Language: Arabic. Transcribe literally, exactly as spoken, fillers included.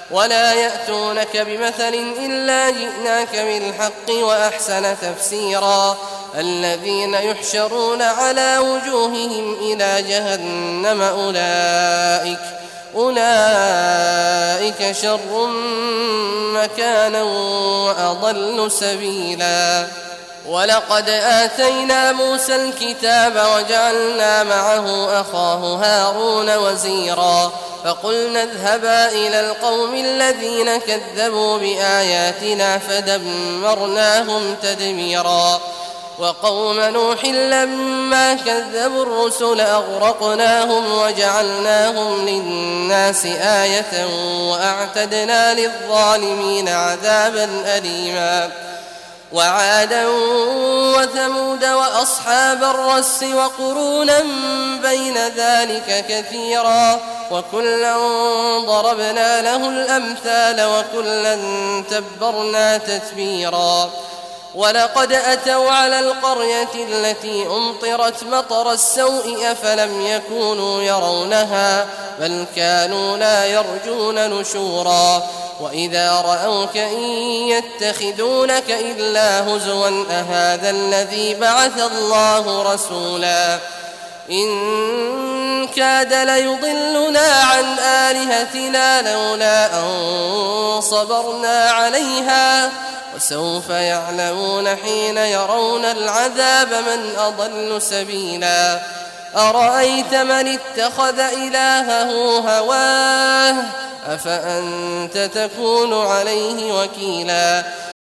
ولا يأتونك بمثل إلا جئناك بالحق وأحسن تفسيرا الذين يحشرون على وجوههم إلى جهنم أولئك أولئك شر مكانا وأضل سبيلا ولقد آتينا موسى الكتاب وجعلنا معه أخاه هارون وزيرا فقلنا اذهبا إلى القوم الذين كذبوا بآياتنا فدمرناهم تدميرا وقوم نوح لما كذبوا الرسل أغرقناهم وجعلناهم للناس آية وأعتدنا للظالمين عذابا أليما وعادا وثمود وأصحاب الرس وقرونا بين ذلك كثيرا وكلا ضربنا له الأمثال وكلا تبرنا تتبيرا ولقد أتوا على القرية التي أمطرت مطر السوء أفلم يكونوا يرونها بل كانوا لا يرجون نشورا وإذا رأوك إن يتخذونك إلا هزوا أهذا الذي بعث الله رسولا إن كاد ليضلنا عن آلهتنا لولا أن صبرنا عليها وسوف يعلمون حين يرون العذاب من أضل سبيلا أرأيت من اتخذ إلهه هواه أفأنت تكون عليه وكيلا